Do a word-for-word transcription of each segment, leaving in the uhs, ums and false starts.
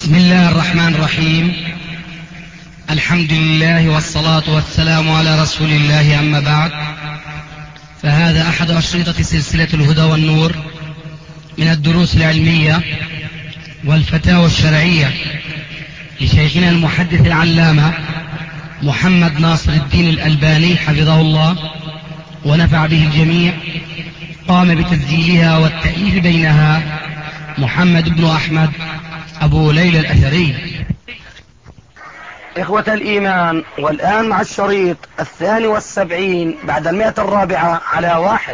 بسم الله الرحمن الرحيم. الحمد لله والصلاة والسلام على رسول الله، أما بعد، فهذا أحد أشرطة سلسلة الهدى والنور من الدروس العلمية والفتاوى الشرعية لشيخنا المحدث العلامة محمد ناصر الدين الألباني حفظه الله ونفع به الجميع. قام بتسجيلها والتأليف بينها محمد بن أحمد أبو ليلى الأثري. إخوة الإيمان، والآن مع الشريط الثاني والسبعين بعد المئة الرابعة على واحد.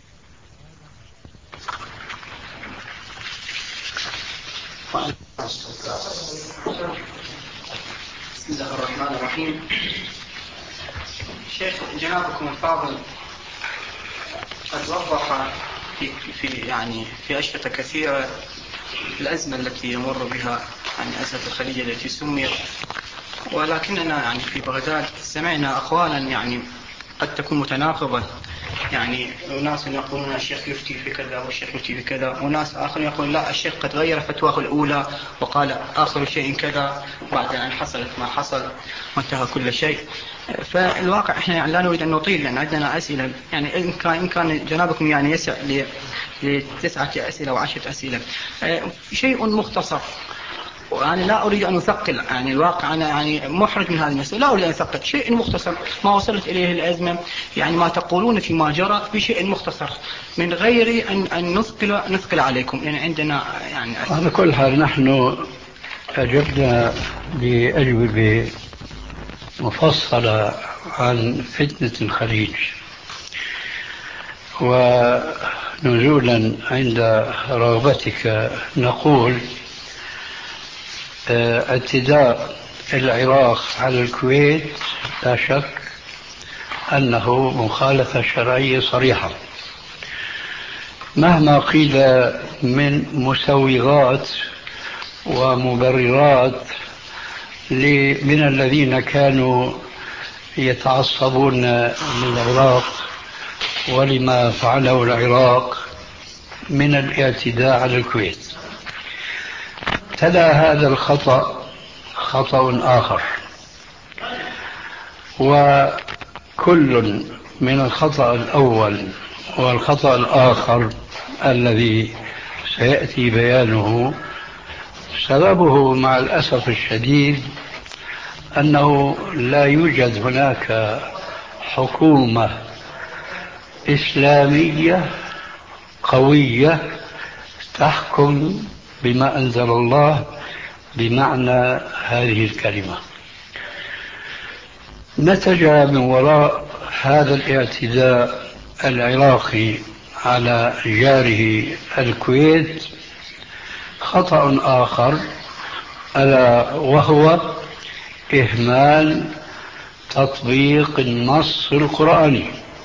بسم الله الرحمن الرحيم. شيخ جنابكم الفاضل قد وضح في, في يعني في أشرطة كثيرة الأزمة التي يمر بها يعني أزمة الخليج التي سميت، ولكننا يعني في بغداد سمعنا أقوالا يعني قد تكون متناقضة. يعني ناس يقولون الشيخ يفتي في كذا والشيخ يفتي في كذا، وناس آخر يقول لا، الشيخ قد غير فتواه الأولى وقال آخر شيء كذا بعد أن حصلت ما حصل وانتهى كل شيء. فالواقع احنا يعني لا نريد أن نطيل لأن عندنا أسئلة، يعني إن كان, إن كان جنابكم يعني يسع لتسعة أسئلة وعشرة أسئلة، شيء مختصر. وأنا لا أريد أن أثقل، يعني الواقع أنا يعني محرج من هذه المسألة، لا أريد أن أثقل، شيء مختصر ما وصلت إليه الأزمة، يعني ما تقولون فيما جرى بشيء مختصر من غير أن أن نثقل نثقل عليكم. يعني عندنا يعني على كل حال نحن أجبنا بأجوبة مفصلة عن فتنة الخليج، ونزولا عند رغبتك نقول اعتداء العراق على الكويت لا شك أنه مخالفة شرعية صريحة، مهما قيل من مسوغات ومبررات من الذين كانوا يتعصبون للعراق ولما فعله العراق من الاعتداء على الكويت. تلا هذا الخطأ خطأ آخر، وكل من الخطأ الأول والخطأ الآخر الذي سيأتي بيانه سببه مع الأسف الشديد أنه لا يوجد هناك حكومة إسلامية قوية تحكم بما أنزل الله بمعنى هذه الكلمة. نتج من وراء هذا الاعتداء العراقي على جاره الكويت خطأ آخر، ألا وهو إهمال تطبيق النص القرآني،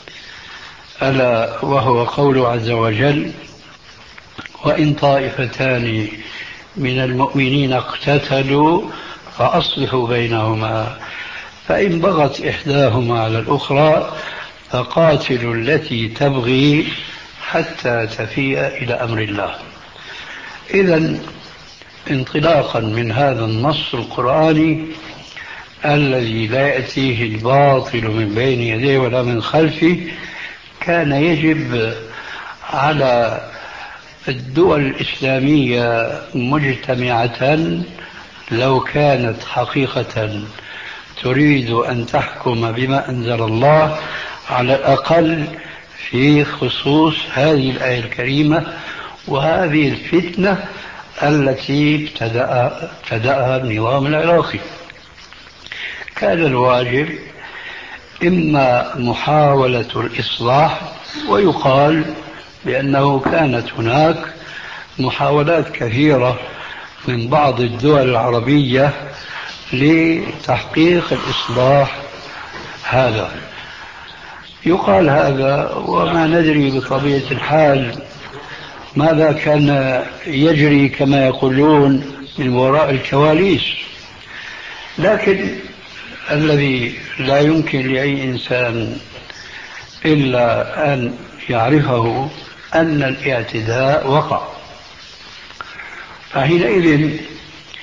ألا وهو قوله عز وجل: وإن طائفتان من المؤمنين اقتتلوا فأصلحوا بينهما فإن بغت إحداهما على الأخرى فقاتلوا التي تبغي حتى تفيء إلى أمر الله. إذن انطلاقا من هذا النص القرآني الذي لا يأتيه الباطل من بين يديه ولا من خلفه، كان يجب على الدول الإسلامية مجتمعة لو كانت حقيقة تريد أن تحكم بما أنزل الله على الأقل في خصوص هذه الآية الكريمة وهذه الفتنة التي ابتدأها النظام العراقي، كان الواجب إما محاولة الإصلاح، ويقال بأنه كانت هناك محاولات كثيرة من بعض الدول العربية لتحقيق الإصلاح هذا. يقال هذا وما ندري بطبيعة الحال ماذا كان يجري كما يقولون من وراء الكواليس، لكن الذي لا يمكن لأي إنسان إلا أن يعرفه أن الاعتداء وقع. فحينئذ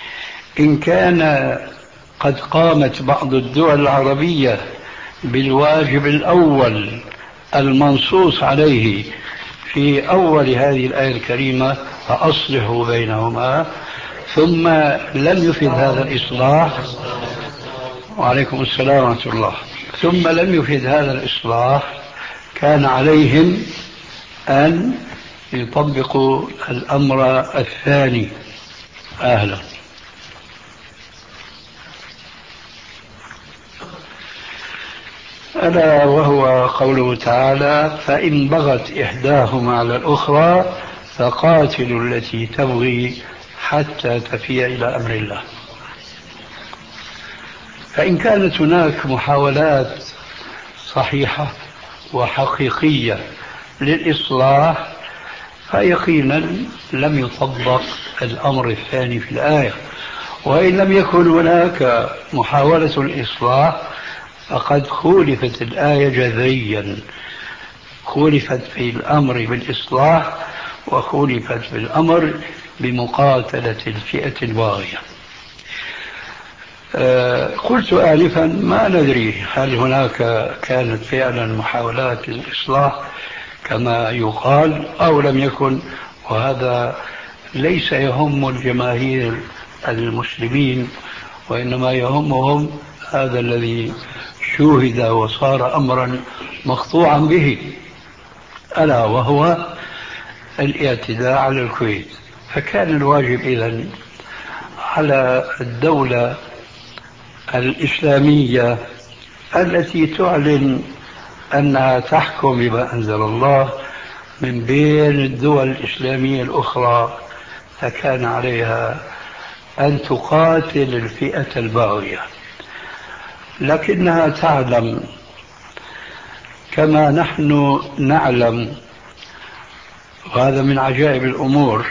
إن كان قد قامت بعض الدول العربية بالواجب الأول المنصوص عليه في أول هذه الآية الكريمة فأصلحوا بينهما، ثم لم يفد هذا الإصلاح، وعليكم السلام ورحمة الله، ثم لم يفد هذا الإصلاح، كان عليهم أن يطبقوا الأمر الثاني. أهلا. ألا وهو قوله تعالى: فإن بغت إحداهما على الأخرى فقاتلوا التي تبغي حتى تفيء إلى أمر الله. فإن كانت هناك محاولات صحيحة وحقيقية للإصلاح فيقينا لم يطبق الأمر الثاني في الآية، وإن لم يكن هناك محاولة الإصلاح فقد خولفت الآية جذريا، خولفت في الأمر بالإصلاح وخولفت في الأمر بمقاتلة الفئة الباغية. أه قلت آنفا ما ندري هل هناك كانت فعلا محاولات للإصلاح كما يقال أو لم يكن، وهذا ليس يهم الجماهير المسلمين، وإنما يهمهم هذا الذي شوهد وصار أمرا مقطوعا به، ألا وهو الاعتداء على الكويت. فكان الواجب إذن على الدولة الإسلامية التي تعلن أنها تحكم بما أنزل الله من بين الدول الإسلامية الأخرى، فكان عليها أن تقاتل الفئة الباغية، لكنها تعلم كما نحن نعلم، وهذا من عجائب الأمور،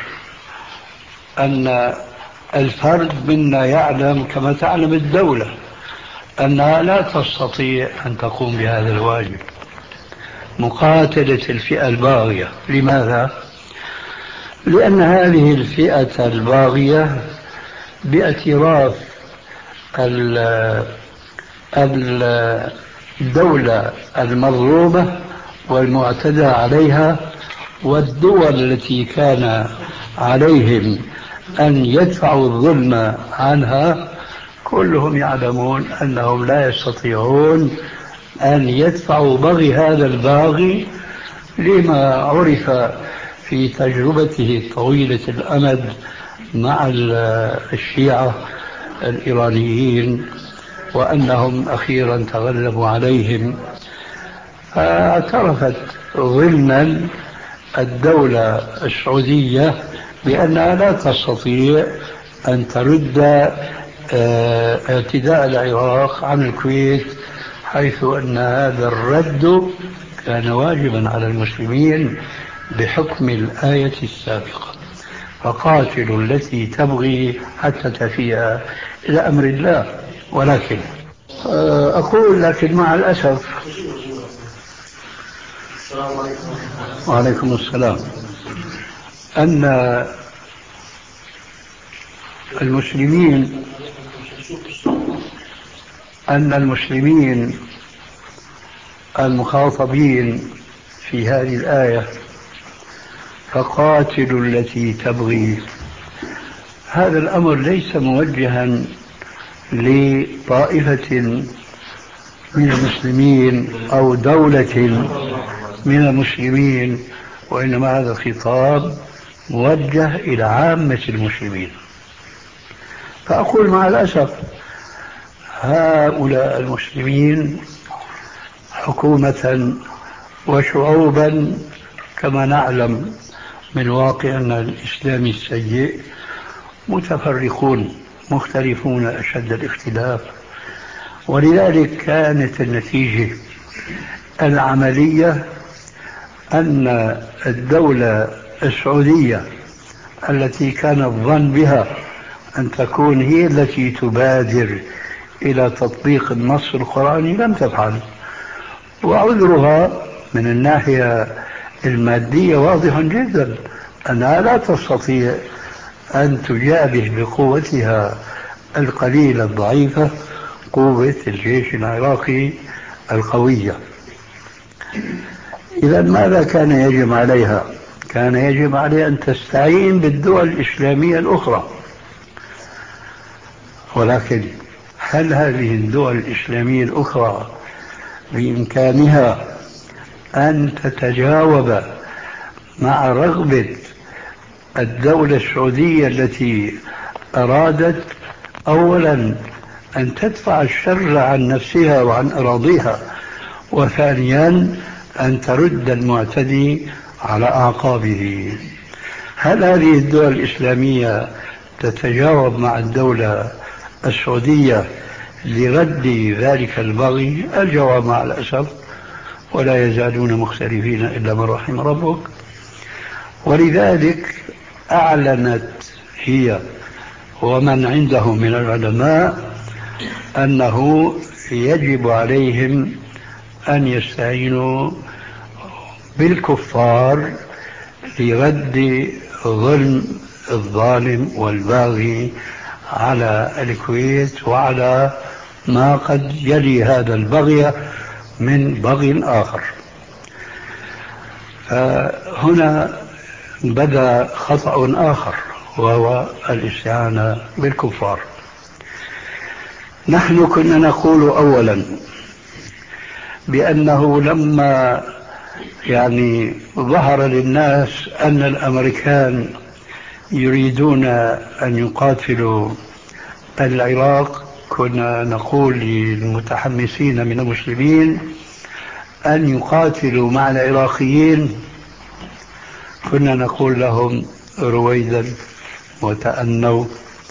أن الفرد منا يعلم كما تعلم الدولة أنها لا تستطيع أن تقوم بهذا الواجب، مقاتلة الفئة الباغية. لماذا؟ لأن هذه الفئة الباغية باعتراف الدولة المظلومة والمعتدى عليها والدول التي كان عليهم أن يدفعوا الظلم عنها، كلهم يعلمون أنهم لا يستطيعون أن يدفعوا بغي هذا الباغي، لما عرف في تجربته طويلة الأمد مع الشيعة الإيرانيين، وأنهم أخيرا تغلبوا عليهم. فاعترفت ضمنا الدولة السعودية بأنها لا تستطيع أن ترد اعتداء العراق عن الكويت، حيث أن هذا الرد كان واجبا على المسلمين بحكم الآية السابقة: فقاتلوا التي تبغي حتى تفيء إلى أمر الله. ولكن أقول لكن مع الأسف، وعليكم السلام، أن المسلمين أن المسلمين المخاطبين في هذه الآية فقاتلوا التي تبغي، هذا الأمر ليس موجها لطائفة من المسلمين أو دولة من المسلمين، وإنما هذا خطاب موجه إلى عامة المسلمين. فأقول مع الأسف هؤلاء المسلمين حكومة وشعوبا كما نعلم من واقعنا الإسلامي السيء متفرقون مختلفون أشد الاختلاف، ولذلك كانت النتيجة العملية أن الدولة السعودية التي كان الظن بها أن تكون هي التي تبادر إلى تطبيق النص القرآني لم تفعل، وعذرها من الناحية المادية واضح جدا، أنها لا تستطيع أن تجابه بقوتها القليلة الضعيفة قوة الجيش العراقي القوية. إذا ماذا كان يجب عليها؟ كان يجب عليها أن تستعين بالدول الإسلامية الأخرى، ولكن هل هذه الدول الإسلامية الأخرى بإمكانها أن تتجاوب مع رغبة الدولة السعودية التي أرادت أولا أن تدفع الشر عن نفسها وعن أراضيها، وثانيا أن ترد المعتدي على أعقابه؟ هل هذه الدول الإسلامية تتجاوب مع الدولة السعودية لرد ذلك البغي؟ الجواب مع الأسف ولا يزالون مختلفين إلا من رحم ربك. ولذلك أعلنت هي ومن عنده من العلماء أنه يجب عليهم أن يستعينوا بالكفار لرد ظلم الظالم والباغي على الكويت وعلى ما قد يلي هذا البغي من بغي آخر. فهنا بدأ خطأ آخر وهو الاستعانة بالكفار. نحن كنا نقول أولا بأنه لما يعني ظهر للناس أن الأمريكان يريدون أن يقاتلوا العراق، كنا نقول للمتحمسين من المسلمين أن يقاتلوا مع العراقيين، كنا نقول لهم رويدا وتأنوا،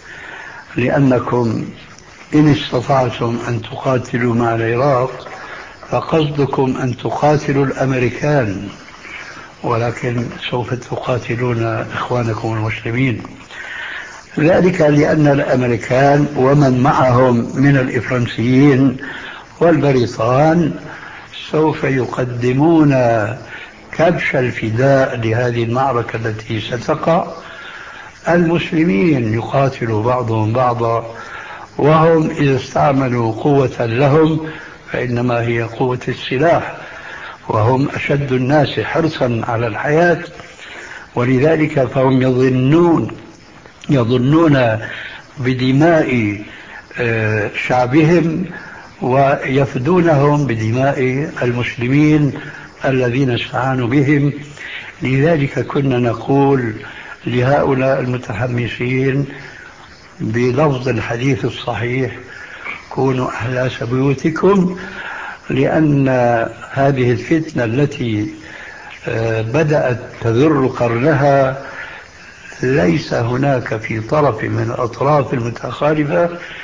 لأنكم إن استطعتم أن تقاتلوا مع العراق فقصدكم أن تقاتلوا الأمريكان، ولكن سوف تقاتلون إخوانكم المسلمين. ذلك لأن الأمريكان ومن معهم من الإفرنسيين والبريطان سوف يقدمون كبش الفداء لهذه المعركة التي ستقع. المسلمين يقاتل بعضهم بعضا، وهم إذا استعملوا قوة لهم فإنما هي قوة السلاح، وهم أشد الناس حرصا على الحياة، ولذلك فهم يظنون يظنون بدماء شعبهم ويفدونهم بدماء المسلمين الذين استعانوا بهم. لذلك كنا نقول لهؤلاء المتحمسين بلفظ الحديث الصحيح: كونوا أحلاس بيوتكم، لأن هذه الفتنة التي بدأت تذر قرنها ليس هناك في طرف من الأطراف المتخالفة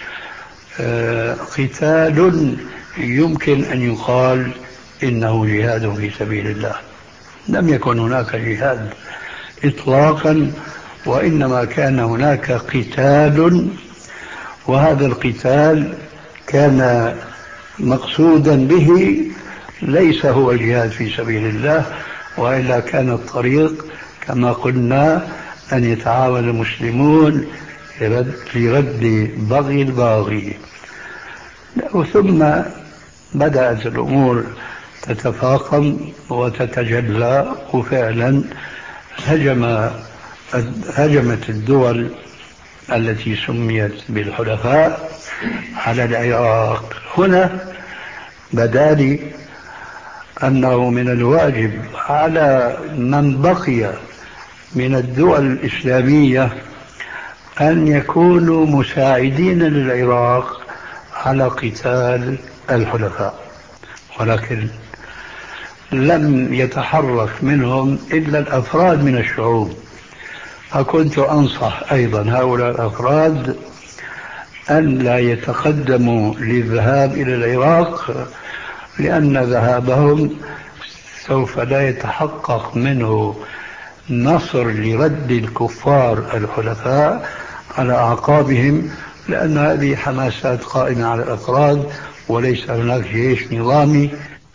قتال يمكن أن يقال إنه جهاد في سبيل الله. لم يكن هناك جهاد إطلاقا، وإنما كان هناك قتال، وهذا القتال كان مقصودا به ليس هو الجهاد في سبيل الله، وإلا كان الطريق كما قلنا أن يتعاون المسلمون لرد بغي الباغي. ثم بدأت الأمور تتفاقم وتتجلى، وفعلا هجم هجمت الدول التي سميت بالحلفاء على العراق. هنا بدا لي أنه من الواجب على من بقي من الدول الإسلامية أن يكونوا مساعدين للعراق على قتال الحلفاء، ولكن لم يتحرك منهم إلا الأفراد من الشعوب. فكنت أنصح أيضا هؤلاء الأفراد أن لا يتقدموا للذهاب إلى العراق، لأن ذهابهم سوف لا يتحقق منه نصر لرد الكفار الحلفاء على أعقابهم، لأن هذه حماسات قائمة على الأفراد وليس هناك جيش نظامي.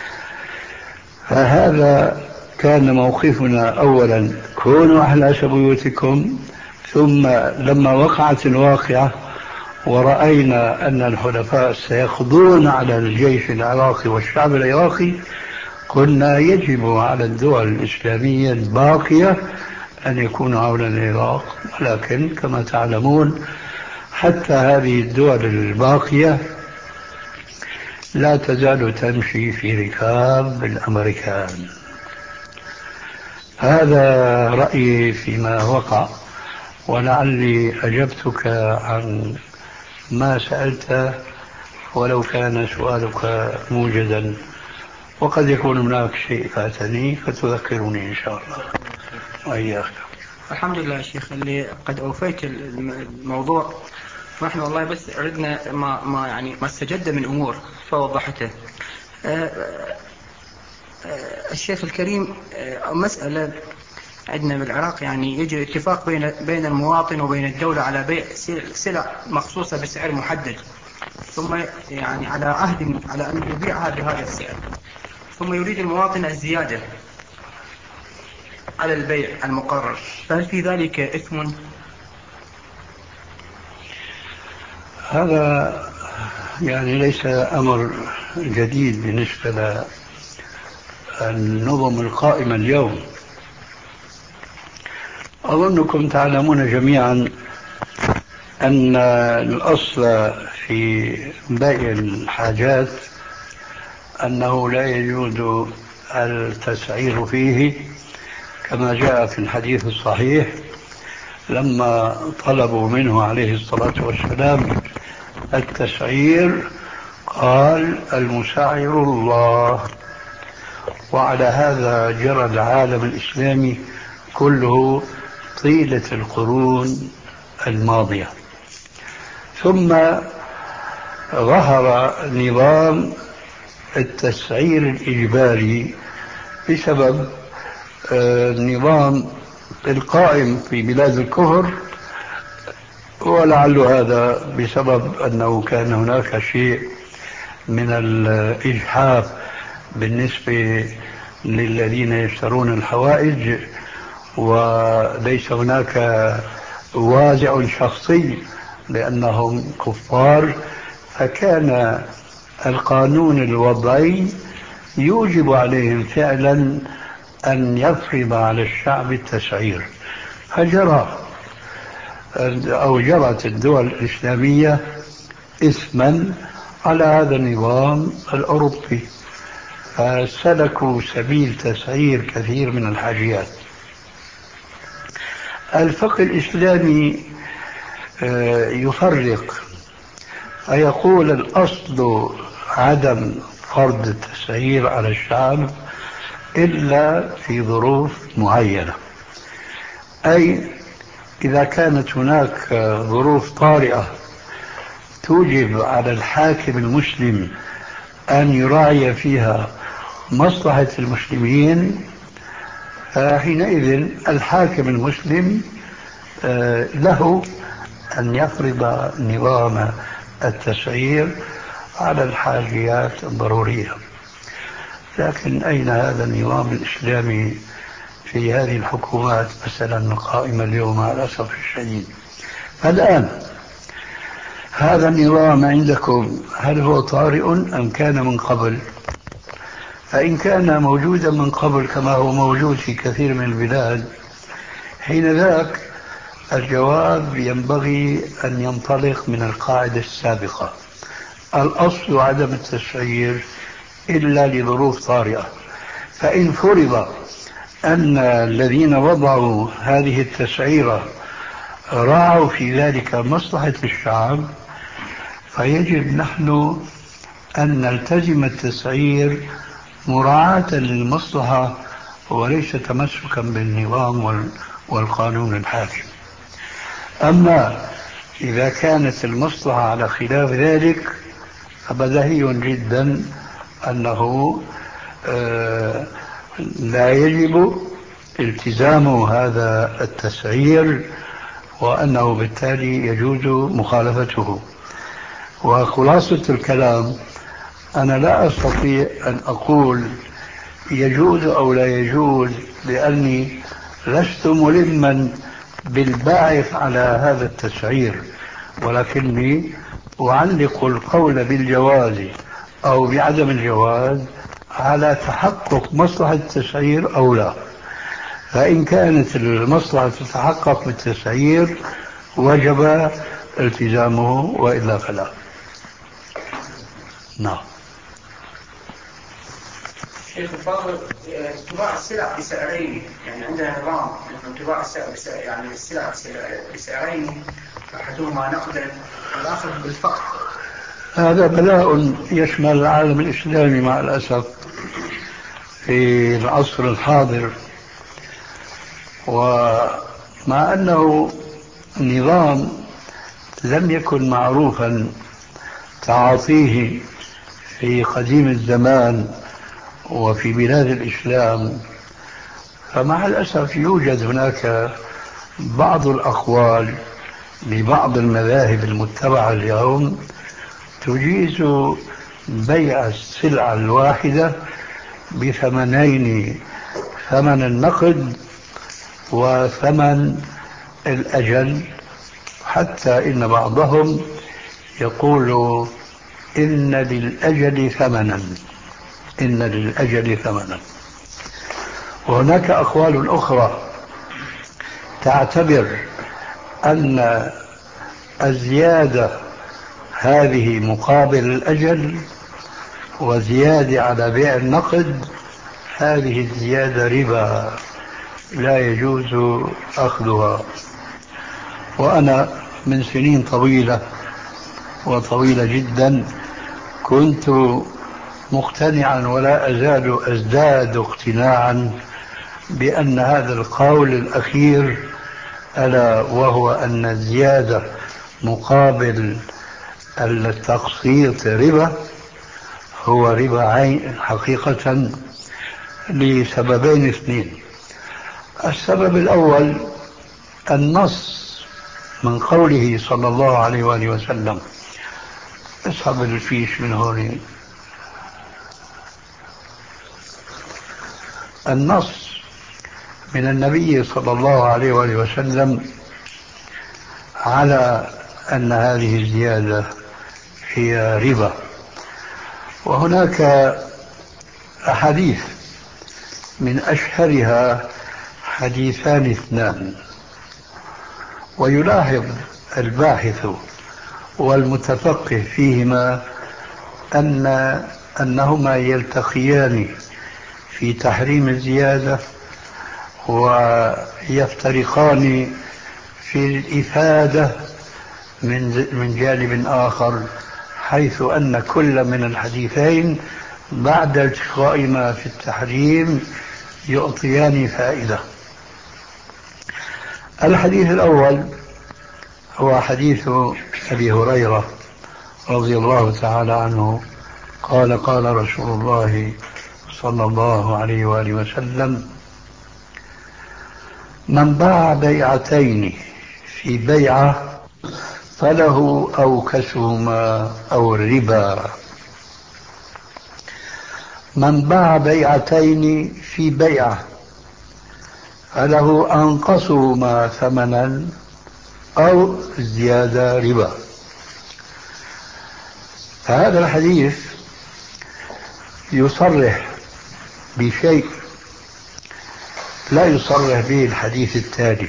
فهذا كان موقفنا أولا: كونوا أحلاس بيوتكم. ثم لما وقعت الواقعة ورأينا أن الحلفاء سيقضون على الجيش العراقي والشعب العراقي، قلنا يجب على الدول الإسلامية الباقية أن يكونوا عون العراق. ولكن كما تعلمون حتى هذه الدول الباقية لا تزال تمشي في ركاب الأمريكان. هذا رأيي فيما وقع، ولعلي أجبتك عن ما سألت ولو كان سؤالك موجزا، وقد يكون هناك شيء فاتني فتذكرني إن شاء الله. وإياك. الحمد لله يا شيخ اللي قد أوفيت الموضوع، ونحن والله بس أردنا ما, ما يعني ما استجد من أمور فوضحته. الشيخ الكريم، مسألة عندنا بالعراق يعني يجري اتفاق بين بين المواطن وبين الدولة على بيع سلع مخصوصة بسعر محدد، ثم يعني على عهد على أن يبيعها بهذا السعر، ثم يريد المواطن الزيادة على البيع المقرر، فهل في ذلك إثم؟ هذا يعني ليس أمر جديد بالنسبة للنظم القائمة اليوم. أظنكم تعلمون جميعا أن الأصل في بيع الحاجات أنه لا يجوز التسعير فيه، كما جاء في الحديث الصحيح لما طلبوا منه عليه الصلاة والسلام التسعير قال المسعر الله. وعلى هذا جرى العالم الإسلامي كله طيلة القرون الماضية. ثم ظهر نظام التسعير الإجباري بسبب النظام القائم في بلاد الكفر، ولعل هذا بسبب أنه كان هناك شيء من الإجحاف بالنسبة للذين يشترون الحوائج، وليس هناك وازع شخصي لأنهم كفار، فكان القانون الوضعي يوجب عليهم فعلا أن يفرض على الشعب التسعير. فجرى أو جرت الدول الإسلامية إثما على هذا النظام الأوروبي، فسلكوا سبيل تسعير كثير من الحاجيات. الفقه الإسلامي يفرق فيقول الأصل عدم فرض التسعير على الشعب إلا في ظروف معينة، أي إذا كانت هناك ظروف طارئة توجب على الحاكم المسلم أن يراعي فيها مصلحة المسلمين، حينئذ الحاكم المسلم له أن يفرض نظام التسعير على الحاجيات الضرورية. لكن أين هذا النظام الإسلامي في هذه الحكومات مثلا القائمة اليوم على الأسف الشديد؟ الآن هذا النظام عندكم هل هو طارئ أم كان من قبل؟ فإن كان موجودا من قبل كما هو موجود في كثير من البلاد، حين ذاك الجواب ينبغي أن ينطلق من القاعدة السابقة: الأصل عدم التسعير إلا لظروف طارئة. فإن فرض أن الذين وضعوا هذه التسعيرة راعوا في ذلك مصلحة الشعب، فيجب نحن أن نلتزم التسعير مراعاة للمصلحة وليس تمسكا بالنظام والقانون الحاكم. أما إذا كانت المصلحة على خلاف ذلك فبديهي جدا أنه لا يجب التزام هذا التسعير، وأنه بالتالي يجوز مخالفته. وخلاصة الكلام أنا لا أستطيع أن أقول يجوز أو لا يجوز، لأني لست ملما بالباعث على هذا التسعير، ولكني أعلق القول بالجواز أو بعدم الجواز على تحقق مصلحة التسعير أو لا. فإن كانت المصلحة تتحقق بالتسعير وجب التزامه، وإلا فلا. نعم. شيخ الفاضل، تباع السلع بسعرين، يعني عندنا نظام انه تباع السلع بسعر، يعني السلع بسعرين، احدهما نقدا والاخر بالفقد. هذا بلاء يشمل العالم الإسلامي مع الأسف في العصر الحاضر، ومع أنه نظام لم يكن معروفا تعاطيه في قديم الزمان وفي بلاد الإسلام، فمع الأسف يوجد هناك بعض الأقوال لبعض المذاهب المتبعة اليوم تجيز بيع السلعة الواحدة بثمنين، ثمن النقد وثمن الأجل، حتى إن بعضهم يقول إن للأجل ثمنا، إن للأجل ثمنا. وهناك أقوال أخرى تعتبر أن الزيادة هذه مقابل الأجل، وزيادة على بيع النقد هذه الزيادة ربا لا يجوز أخذها. وأنا من سنين طويلة وطويلة جدا كنت مقتنعا ولا أزال أزداد اقتناعا بأن هذا القول الأخير، ألا وهو أن الزيادة مقابل التقسيط ربا، هو ربا عين حقيقة، لسببين اثنين. السبب الأول النص من قوله صلى الله عليه وآله وسلم، اسحب الفيش من هون، النص من النبي صلى الله عليه وآله وسلم على أن هذه الزيادة هي ربا. وهناك أحاديث من أشهرها حديثان اثنان، ويلاحظ الباحث والمتفقه فيهما أن أنهما يلتقيان في تحريم الزيادة ويفترقان في الإفادة من من جانب آخر، حيث أن كل من الحديثين بعد التقائهما في التحريم يعطيان فائدة. الحديث الأول هو حديث أبي هريرة رضي الله تعالى عنه قال قال رسول الله صلى الله عليه وآله وسلم: من باع بيعتين في بيعة فله أوكسهما أو الربا. من باع بيعتين في بيعة فله أنقصهما ثمنا أو زيادة ربا. هذا الحديث يصرح بشيء لا يصرح به الحديث التالي،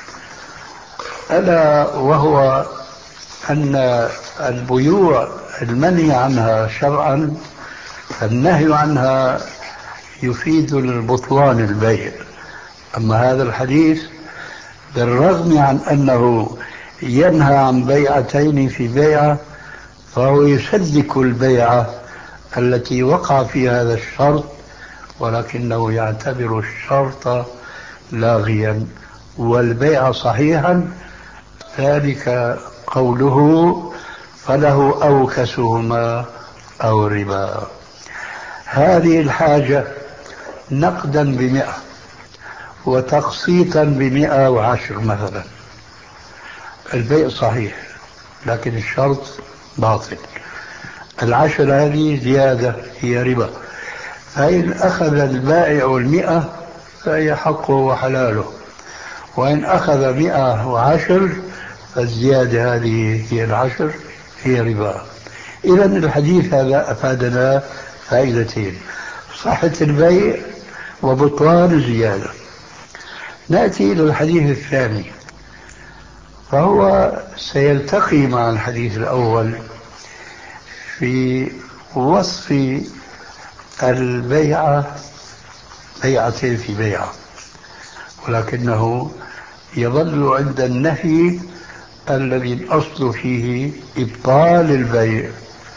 ألا وهو أن البيوع المنهي عنها شرعا، النهي عنها يفيد البطلان البيع. أما هذا الحديث بالرغم عن أنه ينهى عن بيعتين في بيعة، فهو يسلك البيعة التي وقع فيها هذا الشرط، ولكنه يعتبر الشرط لاغيا والبيع صحيحا. ذلك قوله فله أوكسهما أو ربا. هذه الحاجة نقدا بمئة وتقسيطا بمئة وعشر مثلا، البيع صحيح لكن الشرط باطل. العشر هذه زيادة هي ربا، فإن أخذ البائع المئة فهي حقه وحلاله، وإن أخذ مئة وعشر فالزيادة هذه هي العشر هي ربا. إذا الحديث هذا أفادنا فائدتين: صحة البيع وبطلان الزيادة. نأتي إلى الحديث الثاني، فهو سيلتقي مع الحديث الأول في وصف البيعة بيعتين في بيعة، ولكنه يظل عند النهي الذي الأصل فيه إبطال البيع.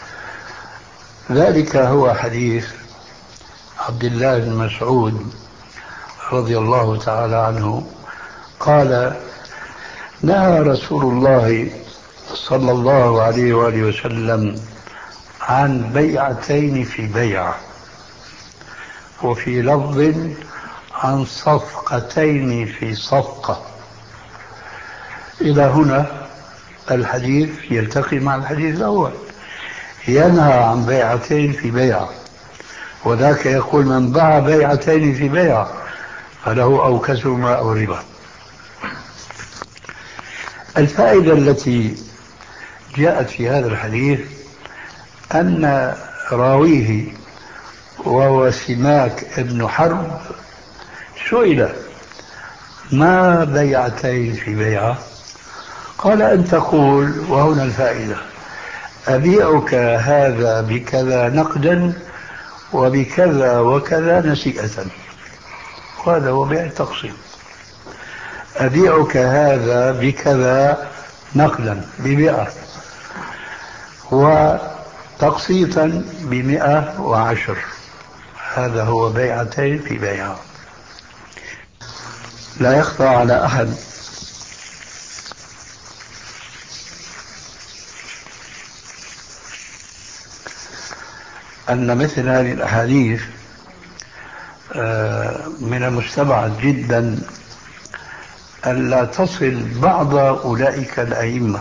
ذلك هو حديث عبد الله بن مسعود رضي الله تعالى عنه قال: نهى رسول الله صلى الله عليه وآله وسلم عن بيعتين في بيعة، وفي لفظ عن صفقتين في صفقة. إلى هنا الحديث يلتقي مع الحديث الأول، ينهى عن بيعتين في بيعة، وذاك يقول من باع بيعتين في بيعة فله أوكسهما أو ربا. الفائدة التي جاءت في هذا الحديث أن راويه وهو سماك ابن حرب سئل: ما بيعتين في بيعة؟ قال: أن تقول، وهنا الفائدة: أبيعك هذا بكذا نقدا وبكذا وكذا نسيئة. وهذا هو بيع التقسيط. أبيعك هذا بكذا نقدا بمئة وتقسيطا بمئة وعشر. هذا هو بيعتين في بيعة. لا يخفى على أحد أن مثل هذه الأحاديث من المستبعد جدا ألا تصل بعض أولئك الأئمة،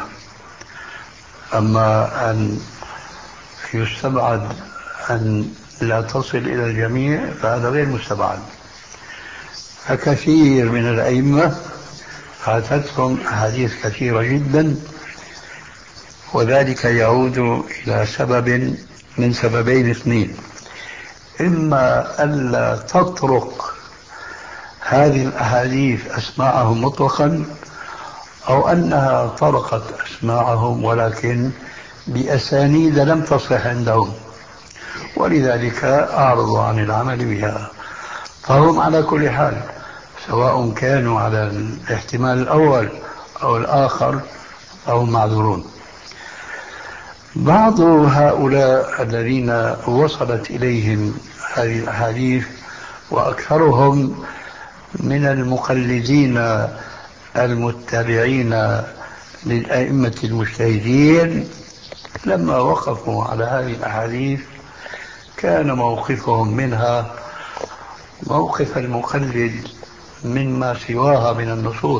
أما أن يستبعد أن لا تصل إلى الجميع فهذا غير مستبعد. فكثير من الأئمة فاتتهم أحاديث كثيرة جدا، وذلك يعود إلى سبب من سببين اثنين: إما ألا تطرق هذه الأحاديث أسماءهم مطلقا، أو أنها طرقت أسماءهم ولكن بأسانيد لم تصح عندهم، ولذلك أعرضوا عن العمل بها. فهم على كل حال سواء كانوا على الاحتمال الأول أو الآخر فهم معذورون. بعض هؤلاء الذين وصلت إليهم هذه الأحاديث وأكثرهم من المقلدين المتبعين للأئمة المجتهدين لما وقفوا على هذه الأحاديث كان موقفهم منها موقف المقلد مما سواها من النصوص،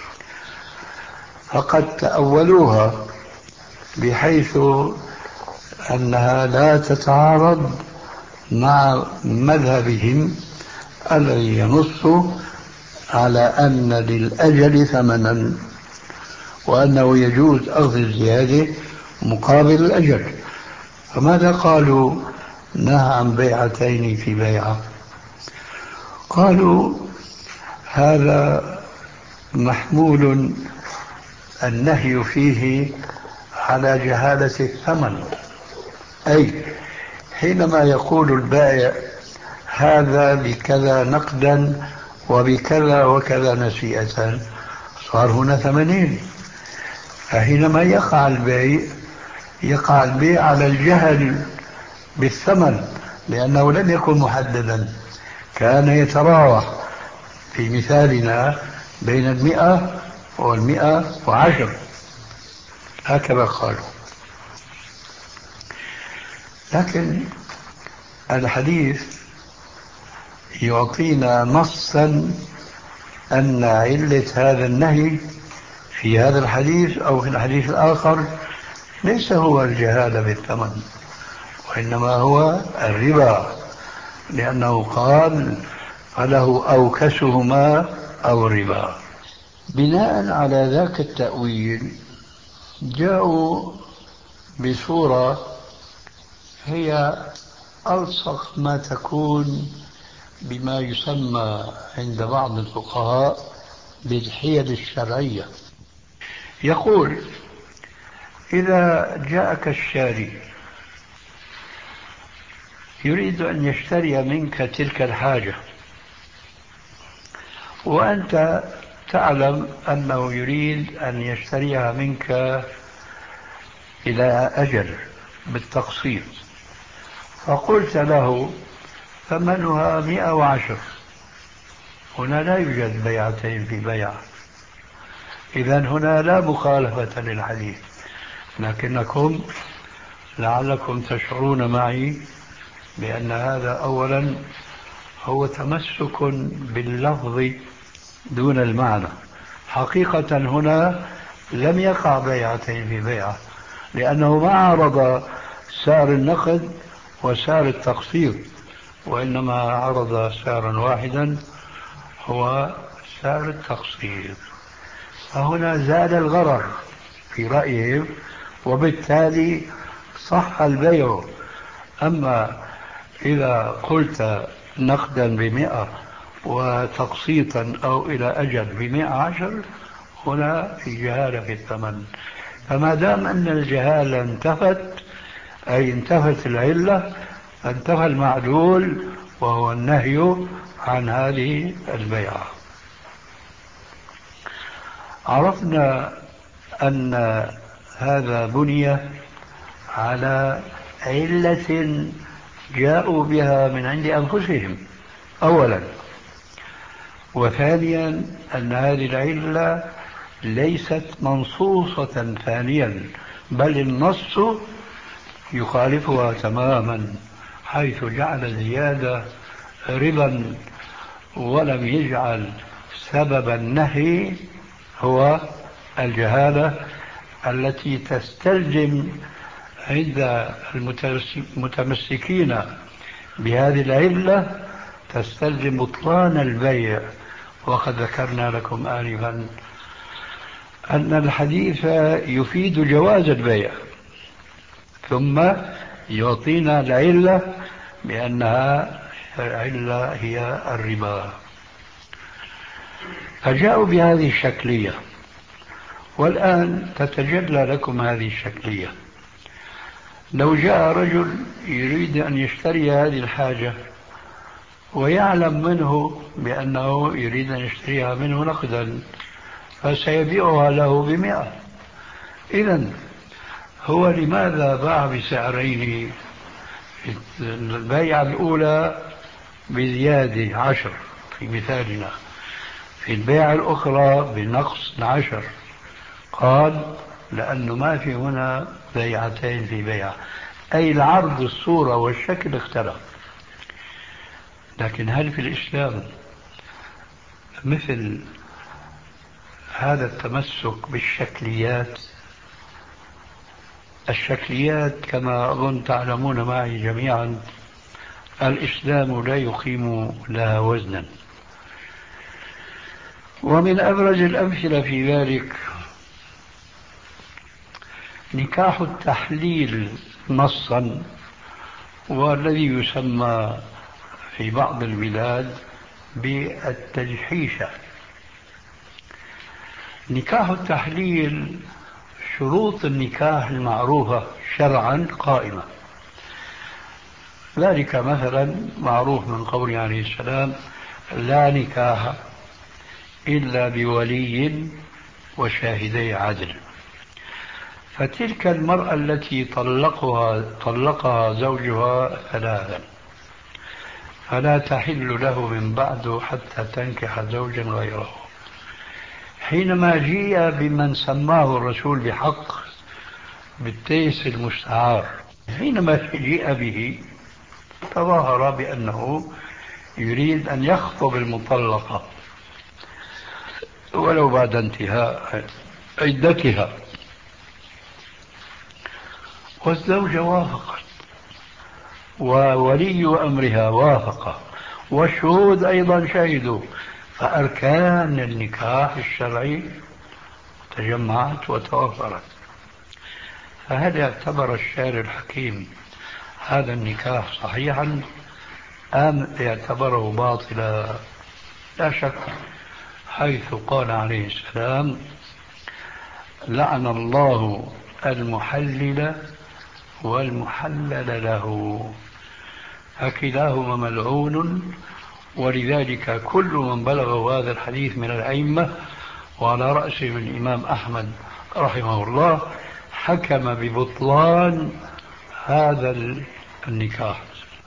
فقد تأولوها بحيث أنها لا تتعارض مع مذهبهم الذي ينص على أن للأجل ثمنا، وأنه يجوز أخذ الزيادة مقابل الأجل. فماذا قالوا؟ نهى عن بيعتين في بيعة. قالوا هذا محمول النهي فيه على جهالة الثمن، أي حينما يقول البائع هذا بكذا نقدا وبكذا وكذا نسيئة صار هنا ثمنين. فحينما يقع البيع يقع البيع على الجهل بالثمن، لأنه لم يكن محددا، كان يتراوح في مثالنا بين المئة والمئة وعشر، هكذا قالوا. لكن الحديث يعطينا نصا أن علة هذا النهي في هذا الحديث أو في الحديث الآخر ليس هو الجهالة بالثمن، وإنما هو الربا، لأنه قال فله أوكسهما أو الربا. بناء على ذاك التأويل جاءوا بصورة هي ألصق ما تكون بما يسمى عند بعض الفقهاء بالحيل الشرعية. يقول: إذا جاءك الشاري يريد أن يشتري منك تلك الحاجة، وأنت تعلم أنه يريد أن يشتريها منك إلى أجل بالتقسيط، فقلت له ثمنها مئة وعشر، هنا لا يوجد بيعتين في بيع، إذن هنا لا مخالفة للحديث، لكنكم لعلكم تشعرون معي بأن هذا أولا هو تمسك باللفظ دون المعنى. حقيقة هنا لم يقع بيعتين في بيعة، لأنه ما عرض سعر النقد وسعر التقسيط، وإنما عرض سعرا واحدا هو سعر التقسيط، فهنا زاد الغرر في رأيهم، وبالتالي صح البيع. أما إذا قلت نقدا بمئة وتقسيطا أو إلى أجل بمئة عشر، هنا في جهالة في الثمن. فما دام أن الجهالة انتفت، أي انتفت العلة، انتفى المعلول وهو النهي عن هذه البيعة. عرفنا أن هذا بني على علة جاءوا بها من عند أنفسهم أولا، وثانيا أن هذه العلة ليست منصوصة ثانيا، بل النص يخالفها تماما، حيث جعل الزيادة ربا ولم يجعل سبب النهي هو الجهالة التي تستلزم عند المتمسكين بهذه العلة تستلزم بطلان البيع. وقد ذكرنا لكم آنفا أن الحديث يفيد جواز البيع، ثم يعطينا العلة بأنها العلة هي الربا، فجاءوا بهذه الشكلية. والآن تتجلى لكم هذه الشكلية. لو جاء رجل يريد أن يشتري هذه الحاجة ويعلم منه بأنه يريد أن يشتريها منه نقدا، فسيبيعها له بمئة، إذن هو لماذا باع بسعرين؟ البيعة الأولى بزيادة عشر في مثالنا، في البيعة الأخرى بنقص عشر. قال: لأنه ما في هنا بيعتين في بيعة، أي العرض الصورة والشكل اختلف. لكن هل في الإسلام مثل هذا التمسك بالشكليات؟ الشكليات كما أظن تعلمون معي جميعا الإسلام لا يقيم لها وزنا. ومن أبرز الأمثلة في ذلك نكاح التحليل نصا، والذي يسمى في بعض البلاد بالتجحيشة. نكاح التحليل شروط النكاح المعروفة شرعا قائمة، ذلك مثلا معروف من قوله عليه السلام: لا نكاح إلا بولي وشاهدي عدل. فتلك المرأة التي طلقها طلقها زوجها ثلاثا فلا تحل له من بعد حتى تنكح زوجا غيره. حينما جيء بمن سماه الرسول بحق بالتيس المستعار، حينما جيء به تظاهر بأنه يريد أن يخطب المطلقة ولو بعد انتهاء عدتها، والزوجة وافقت وولي أمرها وافق والشهود أيضا شهدوا، فأركان النكاح الشرعي تجمعت وتوفرت. فهل اعتبر الشارع الحكيم هذا النكاح صحيحا أم اعتبره باطلا؟ لا شك، حيث قال عليه السلام: لعن الله المحلل والمحلل له، فكلاهما ملعون. ولذلك كل من بلغه هذا الحديث من الأئمة وعلى رأسهم الإمام أحمد رحمه الله حكم ببطلان هذا النكاح.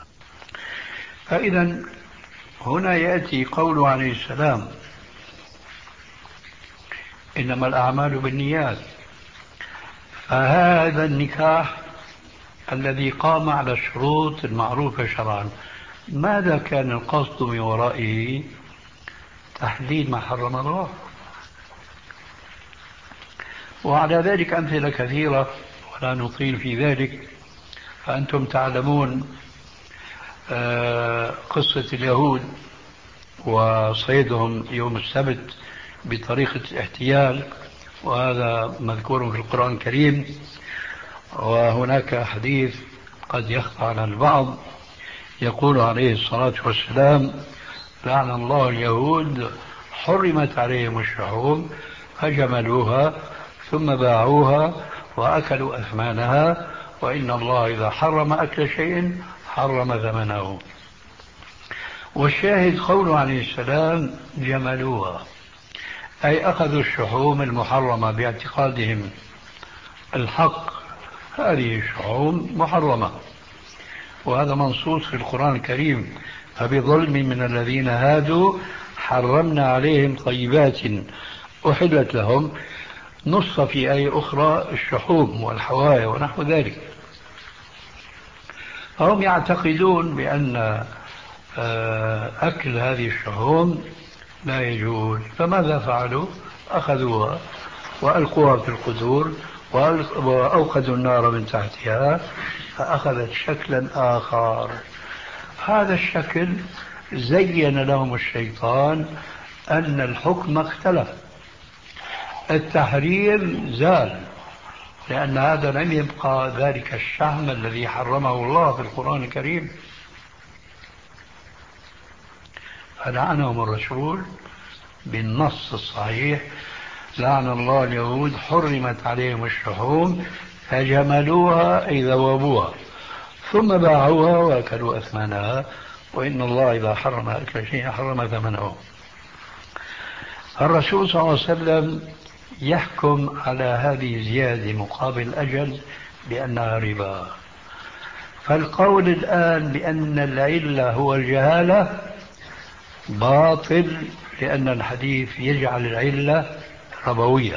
فإذا هنا يأتي قوله عليه السلام: إنما الأعمال بالنيات. فهذا النكاح الذي قام على الشروط المعروفة شرعا، ماذا كان القصد من ورائه؟ تحديد ما حرم الله. وعلى ذلك أمثلة كثيرة ولا نطيل في ذلك، فأنتم تعلمون قصة اليهود وصيدهم يوم السبت بطريقة الاحتيال، وهذا مذكور في القرآن الكريم. وهناك حديث قد يخفى على البعض يقول عليه الصلاة والسلام: لعن الله اليهود حرمت عليهم الشحوم فجملوها ثم باعوها وأكلوا أثمانها، وإن الله إذا حرم أكل شيء حرم ثمنه. والشاهد قوله عليه السلام: جملوها، أي أخذوا الشحوم المحرمة باعتقادهم الحق، هذه الشحوم محرمة، وهذا منصوص في القرآن الكريم: فبظلم من الذين هادوا حرمنا عليهم طيبات أحلت لهم. نص في آية أخرى الشحوم والحوايا ونحو ذلك. فهم يعتقدون بأن أكل هذه الشحوم لا يجوز، فماذا فعلوا؟ أخذوها وألقوها في القدور وأوقدوا النار من تحتها فأخذت شكلا آخر. هذا الشكل زين لهم الشيطان أن الحكم اختلف، التحريم زال، لأن هذا لم يبقى ذلك الشحم الذي حرمه الله في القرآن الكريم. فلعنهم الرسول بالنص الصحيح: لعن الله اليهود حرمت عليهم الشحوم فجملوها أي ذوبوها ثم باعوها وأكلوا أثمانها، وإن الله إذا حرم أكل شيء حرم ثمنه. الرسول صلى الله عليه وسلم يحكم على هذه الزيادة مقابل أجل بأنها ربا. فالقول الآن بأن العلة هو الجهالة باطل، لأن الحديث يجعل العلة ربوية.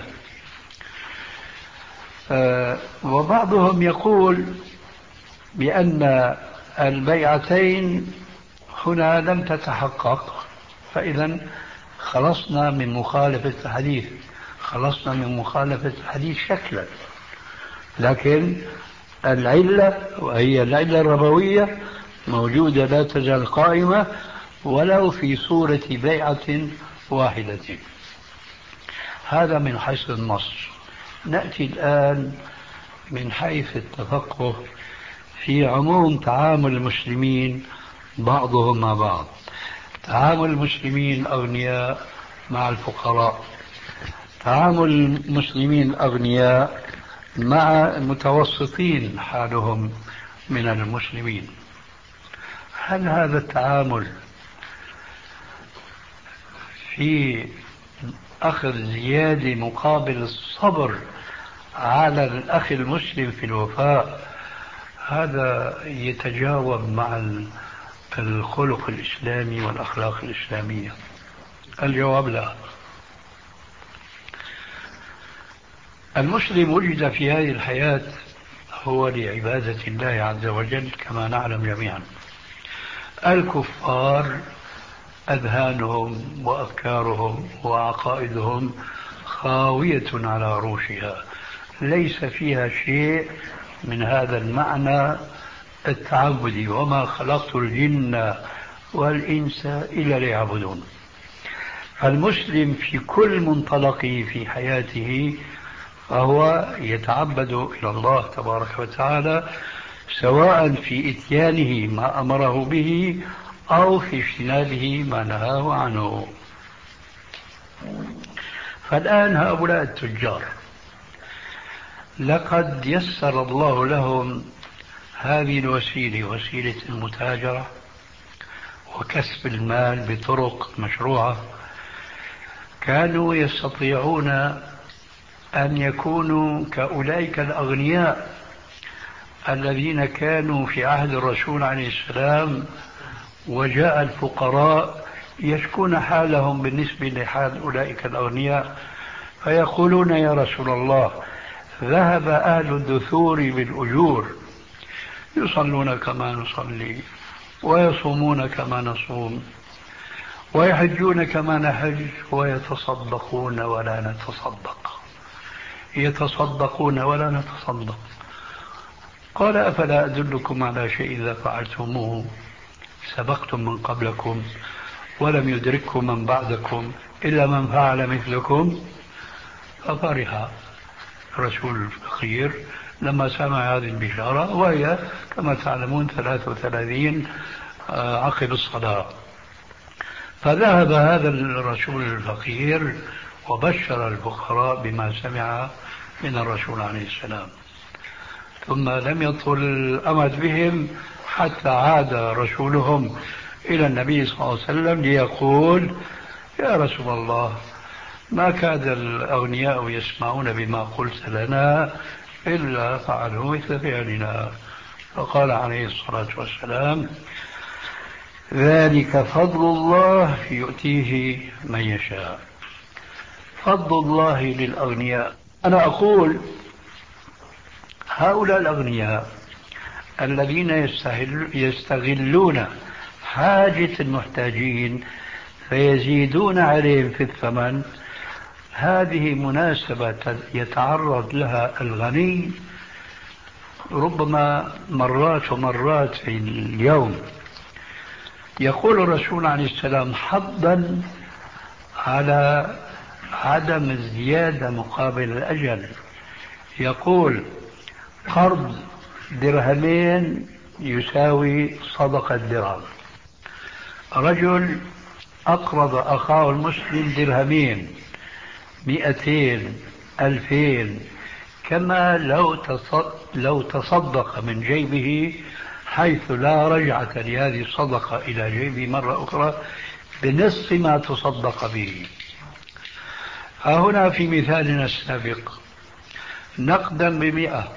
أه وبعضهم يقول بأن البيعتين هنا لم تتحقق، فإذا خلصنا من مخالفة الحديث، خلصنا من مخالفة الحديث شكلا، لكن العلة وهي العلة الربوية موجودة لا تزال قائمة ولو في صورة بيعة واحدة. هذا من حيث النص. نأتي الآن من حيث التفقه في عموم تعامل المسلمين بعضهم مع بعض. تعامل المسلمين الأغنياء مع الفقراء، تعامل المسلمين الأغنياء مع المتوسطين حالهم من المسلمين. هل هذا التعامل في أخذ زيادة مقابل الصبر على الأخ المسلم في الوفاء، هذا يتجاوب مع الخلق الإسلامي والأخلاق الإسلامية؟ الجواب لا. المسلم وجد في هذه الحياة هو لعبادة الله عز وجل كما نعلم جميعا. الكفار أذهانهم وأفكارهم وعقائدهم خاوية على عروشها، ليس فيها شيء من هذا المعنى التعبدي: وما خلقت الجن والإنس إلا ليعبدون. المسلم في كل منطلقه في حياته فهو يتعبد إلى الله تبارك وتعالى، سواء في إتيانه ما أمره به أو في اجتنابه ما نهاه عنه. فالآن هؤلاء التجار لقد يسر الله لهم هذه الوسيلة، وسيلة المتاجرة وكسب المال بطرق مشروعة. كانوا يستطيعون أن يكونوا كأولئك الأغنياء الذين كانوا في عهد الرسول عليه السلام، وجاء الفقراء يشكون حالهم بالنسبة لحال أولئك الأغنياء، فيقولون يا رسول الله ذهب أهل الدثور بالأجور، يصلون كما نصلي ويصومون كما نصوم ويحجون كما نحج ويتصدقون ولا نتصدق، يتصدقون ولا نتصدق. قال أفلا أدلكم على شيء إذا فعلتموه سبقتم من قبلكم ولم يدرككم من بعدكم إلا من فعل مثلكم. ففرح الرسول الفقير لما سمع هذه البشارة، وهي كما تعلمون ثلاثة وثلاثين عقب الصلاة. فذهب هذا الرسول الفقير وبشر الفقراء بما سمع من الرسول عليه السلام. ثم لم يطل الأمد بهم حتى عاد رسولهم إلى النبي صلى الله عليه وسلم ليقول يا رسول الله ما كاد الأغنياء يسمعون بما قلت لنا إلا فعلوا مثل فعلنا. فقال عليه الصلاة والسلام ذلك فضل الله يؤتيه من يشاء. فضل الله للأغنياء. أنا أقول هؤلاء الأغنياء الذين يستغلون حاجة المحتاجين فيزيدون عليهم في الثمن، هذه مناسبة يتعرض لها الغني ربما مرات ومرات في اليوم. يقول الرسول عليه السلام حظا على عدم الزيادة مقابل الأجل، يقول قرض درهمين يساوي صدقة درهم. رجل أقرض أخاه المسلم درهمين، مئتين، ألفين، كما لو لو تصدق من جيبه حيث لا رجعة لهذه الصدقة إلى جيبه مرة أخرى بنصف ما تصدق به. هنا في مثالنا السابق نقدا بمئة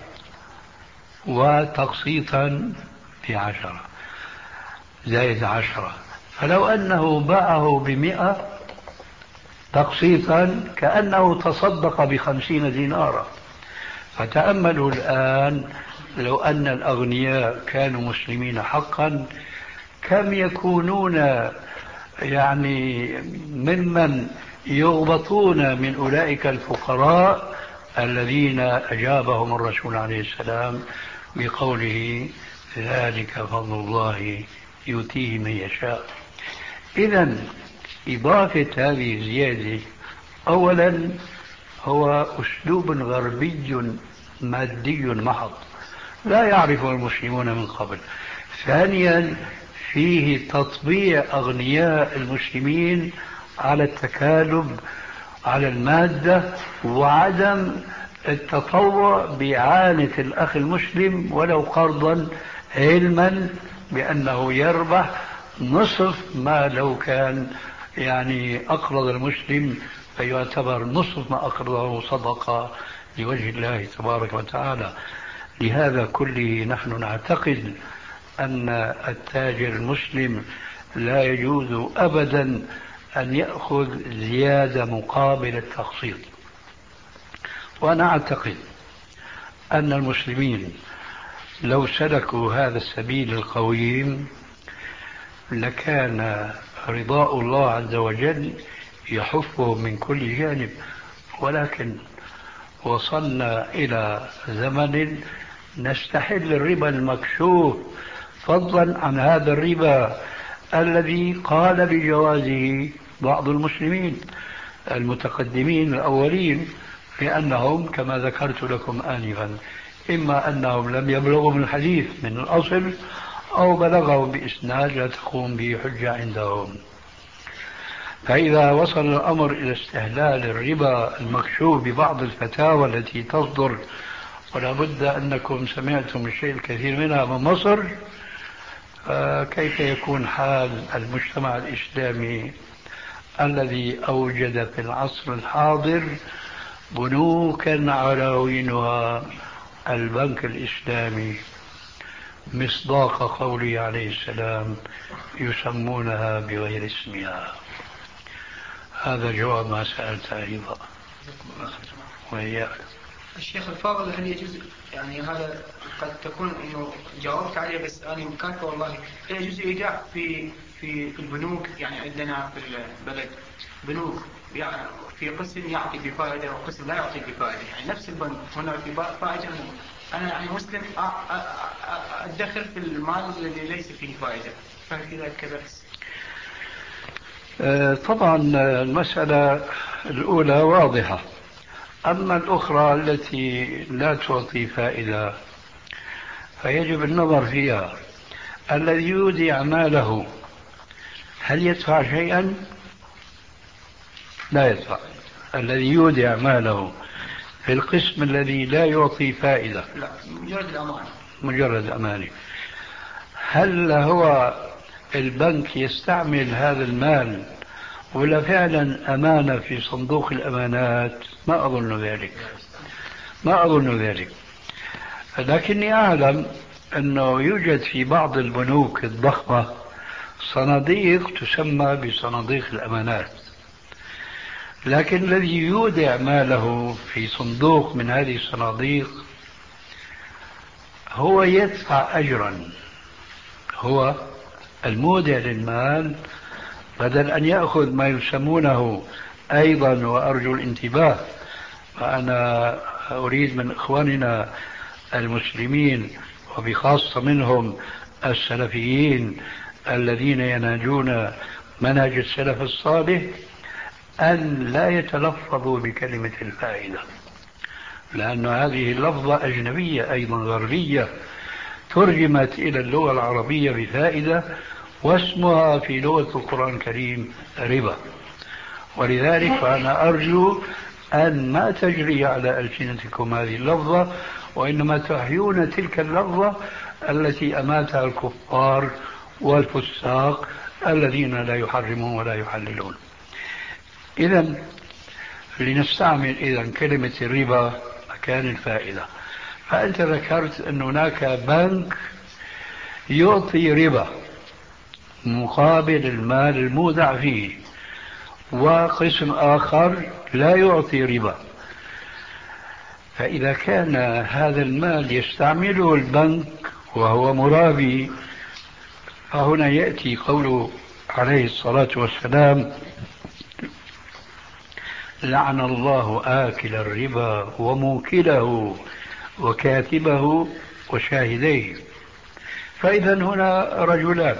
وتقسيطا بعشرة زائد عشرة، فلو أنه باعه بمئة تقسيطا كأنه تصدق بخمسين دينارا. فتأملوا الآن لو أن الأغنياء كانوا مسلمين حقا كم يكونون يعني ممن يغبطون من أولئك الفقراء الذين أجابهم الرسول عليه السلام بقوله ذلك فضل الله يؤتيه من يشاء. إذن إضافة هذه الزيادة أولا هو أسلوب غربي مادي محض لا يعرفه المسلمون من قبل. ثانيا فيه تطبيع أغنياء المسلمين على التكالب على المادة وعدم التطوع بإعانة الأخ المسلم ولو قرضا، علما بأنه يربح نصف ما لو كان يعني أقرض المسلم، فيعتبر نصف ما أقرضه صدقة لوجه الله تبارك وتعالى. لهذا كله نحن نعتقد أن التاجر المسلم لا يجوز أبدا أن يأخذ زيادة مقابل التقسيط. وأنا أعتقد أن المسلمين لو سلكوا هذا السبيل القويم لكان رضاء الله عز وجل يحفهم من كل جانب. ولكن وصلنا إلى زمن نستحل الربا المكشوف فضلا عن هذا الربا الذي قال بجوازه بعض المسلمين المتقدمين الأولين، لأنهم كما ذكرت لكم آنفا إما أنهم لم يبلغوا من الحديث من الأصل أو بلغوا بإسناد لا تقوم به حجة عندهم. فإذا وصل الأمر إلى استهلال الربا المكشوف ببعض الفتاوى التي تصدر، ولا بد أنكم سمعتم الشيء الكثير منها من مصر، كيف يكون حال المجتمع الإسلامي الذي أوجد في العصر الحاضر بنوكا عناوينها البنك الإسلامي، مصداق قوله عليه السلام يسمونها بغير اسمها؟ هذا جواب ما سألت أيضا. وإياك الشيخ الفاضل، هل يجوز يعني هذا قد تكون انه جاوبت عليه بس انا مكانك والله، هل يجوز ايداع في في في البنوك؟ يعني عندنا في البلد بنوك يعني في قسم يعطي بفائده وقسم لا يعطي بفائده، يعني نفس البنك هنا في فائده، انا يعني مسلم ادخر في المال الذي ليس فيه فائده، فهل كذا كبس؟ طبعا المسألة الأولى واضحة، أما الأخرى التي لا تعطي فائدة فيجب النظر فيها. الذي يودع ماله هل يدفع شيئا؟ لا يدفع. الذي يودع ماله في القسم الذي لا يعطي فائدة، لا، مجرد الأمانة، مجرد أمانة، هل هو البنك يستعمل هذا المال ولا فعلا أمانة في صندوق الأمانات؟ ما أظن ذلك، ما أظن ذلك. لكني أعلم أنه يوجد في بعض البنوك الضخمة صناديق تسمى بصناديق الأمانات، لكن الذي يودع ماله في صندوق من هذه الصناديق هو يدفع أجرا، هو المودع للمال، بدل أن يأخذ ما يسمونه أيضا، وأرجو الانتباه، فأنا أريد من إخواننا المسلمين وبخاصة منهم السلفيين الذين ينهجون منهج السلف الصالح أن لا يتلفظوا بكلمة الفائدة، لأن هذه اللفظة أجنبية أيضا غربية ترجمت إلى اللغة العربية بفائدة، واسمها في لغة القرآن الكريم ربا. ولذلك فأنا أرجو أن ما تجري على ألسنتكم هذه اللفظة، وإنما تحيون تلك اللفظة التي أماتها الكفار والفساق الذين لا يحرمون ولا يحللون. إذن لنستعمل إذن كلمة الربا مكان الفائدة. فأنت ذكرت أن هناك بنك يعطي ربا مقابل المال المودع فيه، وقسم آخر لا يعطي ربا. فإذا كان هذا المال يستعمله البنك وهو مرابي، فهنا يأتي قوله عليه الصلاة والسلام لعن الله آكل الربا وموكله وكاتبه وشاهديه. فإذا هنا رجلان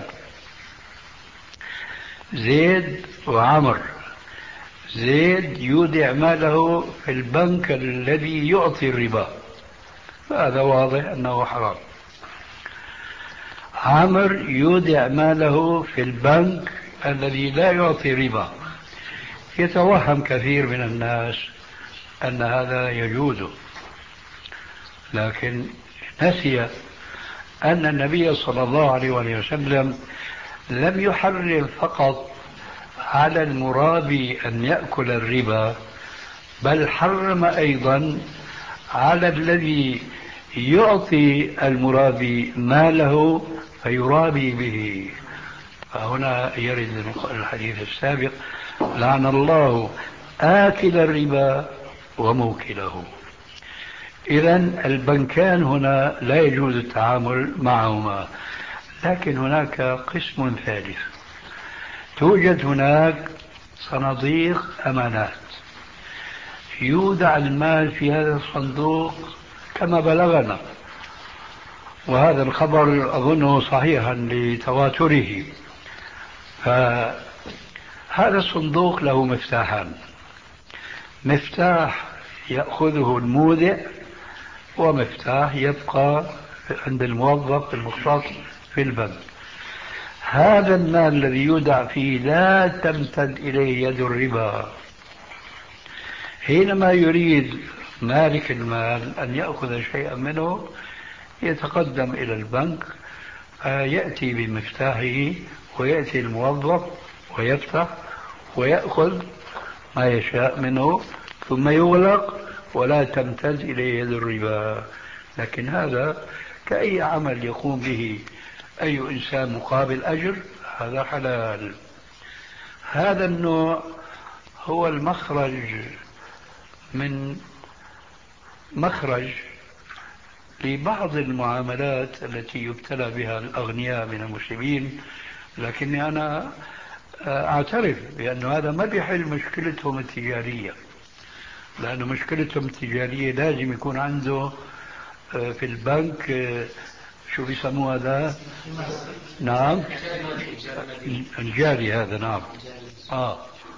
زيد وعمر، زيد يودع ماله في البنك الذي يعطي الربا، فهذا واضح أنه حرام. عمر يودع ماله في البنك الذي لا يعطي ربا. يتوهم كثير من الناس أن هذا يجوز، لكن نسي أن النبي صلى الله عليه وسلم لم يحرم فقط على المرابي أن يأكل الربا، بل حرم أيضا على الذي يعطي المرابي ماله فيرابي به. فهنا يرد الحديث السابق لعن الله آكل الربا وموكله. إذن البنكان هنا لا يجوز التعامل معهما. لكن هناك قسم ثالث، توجد هناك صناديق أمانات يودع المال في هذا الصندوق كما بلغنا، وهذا الخبر أظنه صحيحا لتواتره. فهذا هذا الصندوق له مفتاحان، مفتاح يأخذه المودع ومفتاح يبقى عند الموظف المختص في البنك. هذا المال الذي يودع فيه لا تمتد إليه يد الربا. حينما يريد مالك المال أن يأخذ شيئا منه يتقدم إلى البنك، يأتي بمفتاحه ويأتي الموظف ويفتح ويأخذ ما يشاء منه ثم يغلق ولا تمتد إليه يد الربا. لكن هذا كأي عمل يقوم به أي إنسان مقابل أجر، هذا حلال. هذا النوع هو المخرج من مخرج لبعض المعاملات التي يبتلى بها الأغنياء من المسلمين، لكني أنا أعترف بأن هذا ما بيحل مشكلتهم التجارية، لأن مشكلتهم التجارية لازم يكون عنده في البنك شو بيسموه هذا؟ نعم الجاري هذا. نعم آه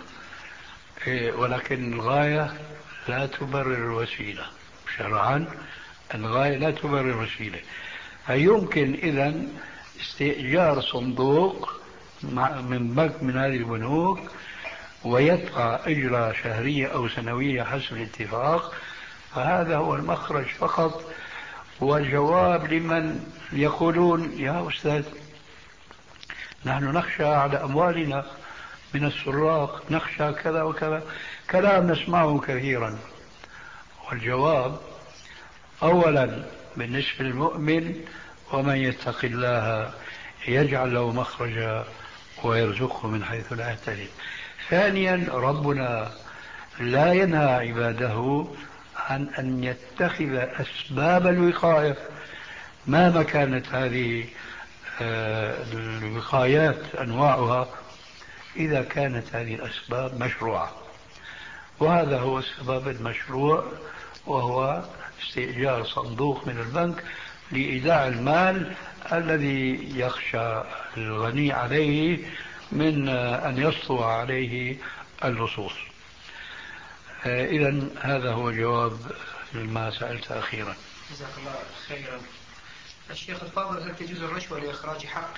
إيه، ولكن الغاية لا تبرر الوسيلة شرعا. الغاية لا تبرر الوسيلة. يمكن إذن استئجار صندوق من بنك من هذه البنوك ويدفع أجرة شهرية أو سنوية حسب الاتفاق، فهذا هو المخرج فقط. وجواب لمن يقولون يا أستاذ نحن نخشى على أموالنا من السراق، نخشى كذا وكذا، كلام نسمعه كثيرا. والجواب أولا بالنسبة للمؤمن ومن يتق الله يجعل له مخرجا ويرزقه من حيث لا يحتسب. ثانيا ربنا لا ينهى عباده عن أن يتخذ أسباب الوقاية مهما كانت هذه الوقايات أنواعها، إذا كانت هذه الأسباب مشروعة. وهذا هو السبب المشروع، وهو استئجار صندوق من البنك لإيداع المال الذي يخشى الغني عليه من أن يسطو عليه اللصوص. إذن هذا هو جواب ما سألت أخيرا. جزاك الله خيرا. الشيخ الفاضل، هل تجوز الرشوة لإخراج حق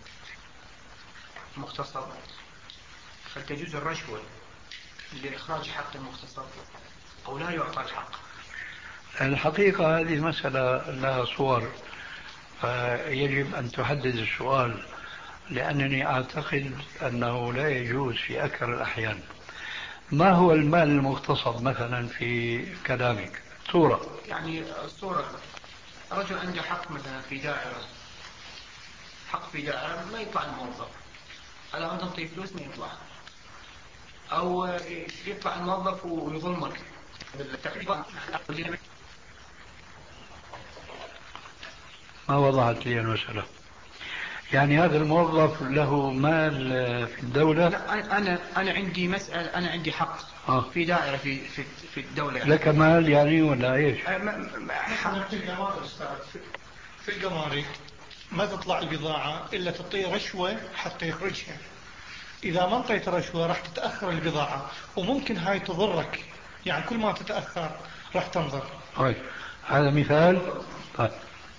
مختصر؟ هل تجوز الرشوة لإخراج حق مختصر أو لا يعطى الحق؟ الحقيقة هذه مسألة لها صور، فيجب أن تحدد السؤال، لأنني أعتقد أنه لا يجوز في أكثر الأحيان. ما هو المال المغتصب مثلا في كلامك؟ صورة يعني الصورة رجل عنده حق مثلا في دائرة، حق في دائرة ما يطلع الموظف، على ما تعطي فلوس ما يطلع، أو يطلع الموظف ويظلمك. ما وضحت لي المسألة. يعني هذا الموظف له مال في الدولة؟ لا، أنا أنا عندي مسألة، أنا عندي حق آه. في دائرة في في في الدولة يعني. لك مال يعني ولا إيش؟ حق في الجمارك أستاذ، في الجمارك ما تطلع البضاعة إلا تعطي رشوة حتى يخرجها. إذا ما أعطيت رشوة راح تتأخر البضاعة، وممكن هاي تضرك، يعني كل ما تتأخر راح تنظر. طيب هذا مثال. طيب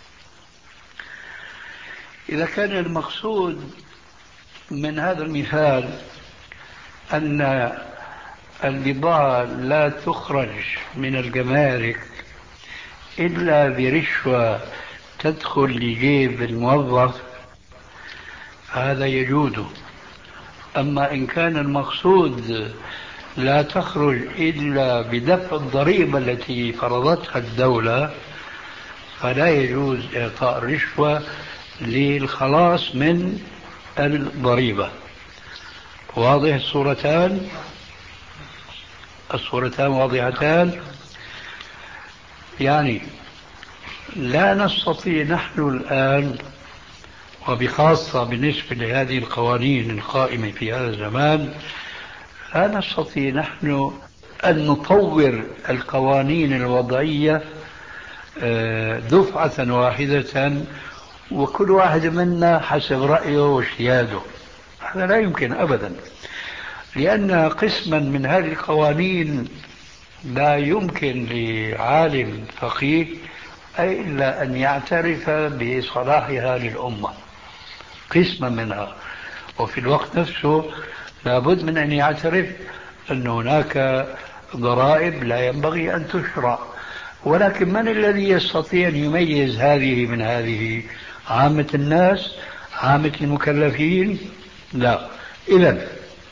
إذا كان المقصود من هذا المثال أن البضاعة لا تخرج من الجمارك إلا برشوة تدخل لجيب الموظف، هذا يجوز. أما إن كان المقصود لا تخرج إلا بدفع الضريبة التي فرضتها الدولة، فلا يجوز إعطاء الرشوة للخلاص من الضريبة. واضح الصورتان؟ الصورتان واضحتان. يعني لا نستطيع نحن الآن، وبخاصة بالنسبة لهذه القوانين القائمة في هذا الزمان، لا نستطيع نحن أن نطور القوانين الوضعية دفعة واحدة وكل واحد منا حسب رأيه واجتهاده. هذا لا يمكن أبدا. لأن قسما من هذه القوانين لا يمكن لعالم فقيه إلا أن يعترف بصلاحها للأمة، قسما منها، وفي الوقت نفسه لابد من أن يعترف أن هناك ضرائب لا ينبغي أن تشرع. ولكن من الذي يستطيع أن يميز هذه من هذه؟ عامة الناس؟ عامة المكلفين؟ لا. إذن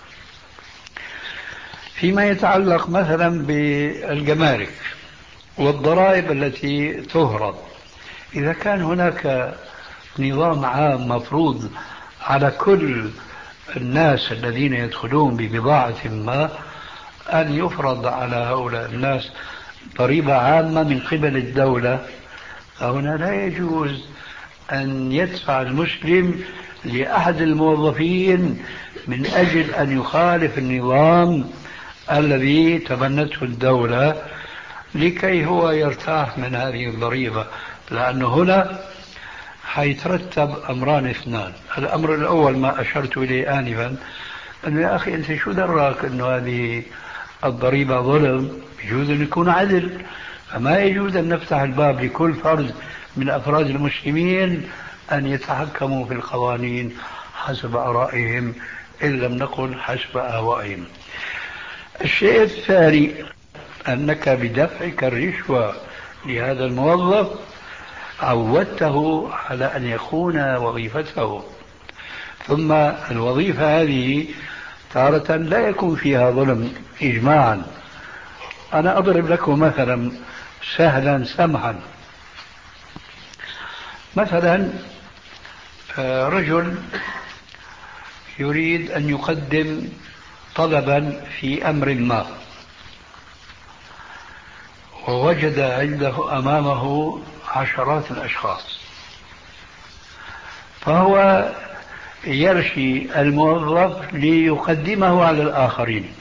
فيما يتعلق مثلا بالجمارك والضرائب التي تهرب، إذا كان هناك نظام عام مفروض على كل الناس الذين يدخلون ببضاعة ما أن يفرض على هؤلاء الناس ضريبة عامة من قبل الدولة، فهنا لا يجوز أن يدفع المسلم لأحد الموظفين من أجل أن يخالف النظام الذي تبنته الدولة لكي هو يرتاح من هذه الضريبة، لأنه هنا حيترتب أمران اثنان. الأمر الأول ما أشرت إليه آنفا، أنه يا أخي أنت شو دراك أنه هذه الضريبة ظلم؟ يجوز أن يكون عدل، فما يجوز أن نفتح الباب لكل فرد من أفراد المسلمين أن يتحكموا في القوانين حسب آرائهم، إن لم نقل حسب أهوائهم. الشيء الثاني أنك بدفعك الرشوة لهذا الموظف عودته على أن يخون وظيفته، ثم الوظيفة هذه تارة لا يكون فيها ظلم إجماعا. أنا أضرب لكم مثلا سهلا سمحا. مثلا رجل يريد أن يقدم طلبا في أمر ما، ووجد عنده أمامه عشرات الأشخاص، فهو يرشي الموظف ليقدمه على الآخرين.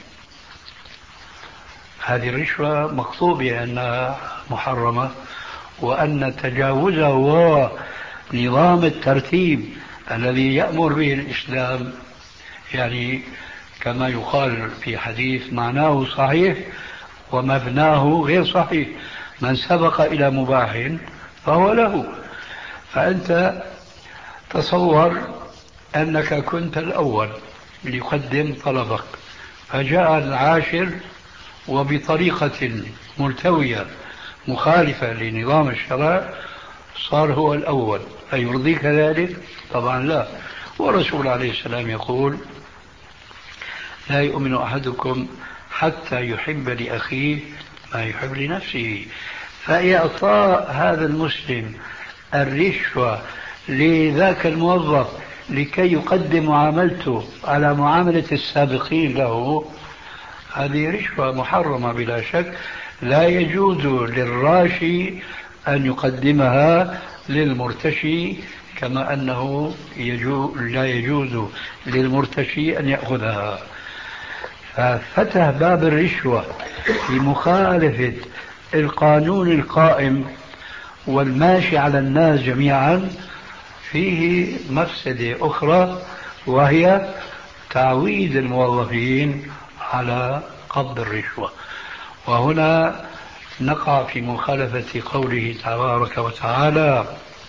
هذه الرشوة مقصود بأنها محرمة، وأن تجاوزه هو نظام الترتيب الذي يأمر به الإسلام، يعني كما يقال في حديث معناه صحيح ومبناه غير صحيح، من سبق إلى مباح فهو له. فأنت تصور أنك كنت الأول ليقدم طلبك، فجاء العاشر وبطريقة ملتوية مخالفة لنظام الشرع صار هو الأول، أيرضيك ذلك؟ طبعا لا. والرسول عليه السلام يقول: لا يؤمن أحدكم حتى يحب لأخيه ما يحب لنفسه. فإعطاء هذا المسلم الرشوة لذاك الموظف لكي يقدم معاملته على معاملة السابقين له، هذه رشوة محرمة بلا شك، لا يجوز للراشي أن يقدمها للمرتشي، كما أنه يجوز لا يجوز للمرتشي أن يأخذها. ففتح باب الرشوة في مخالفة القانون القائم والماشي على الناس جميعا فيه مفسدة أخرى، وهي تعويد الموظفين على قبض الرشوة. وهنا نقع في مخالفة قوله تبارك وتعالى: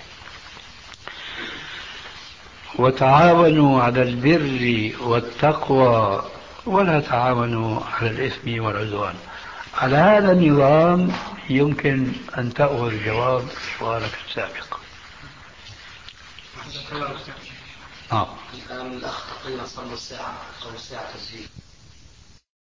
وتعاونوا على البر والتقوى ولا تعاونوا على الإثم والعدوان. على هذا النظام يمكن أن تأخذ جواب سؤالك السابق. آه. الآن الأخ تقريبا صار له ساعة أو ساعة تسجيل.